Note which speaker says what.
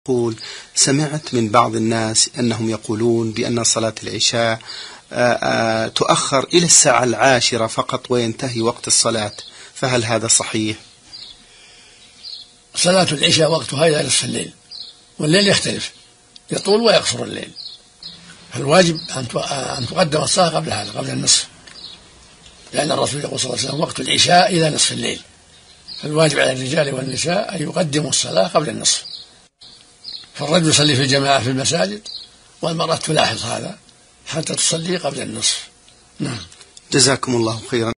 Speaker 1: يقول: سمعت من بعض الناس أنهم يقولون بأن صلاة العشاء تؤخر إلى الساعة 10 فقط وينتهي وقت الصلاة، فهل هذا صحيح؟
Speaker 2: صلاة العشاء وقتها إلى نصف الليل، والليل يختلف، يطول ويقصر الليل، فالواجب أن تقدم الصلاة قبل هذا، قبل النصف، لأن الرسول يقول صلى الله عليه وسلم: وقت العشاء إلى نصف الليل، فالواجب على الرجال والنساء أن يقدموا الصلاة قبل النصف. فالرجل يصلي في الجماعة في المساجد، والمرأة تلاحظ هذا حتى تصلي قبل النصف. نعم.
Speaker 1: جزاكم الله خيرا.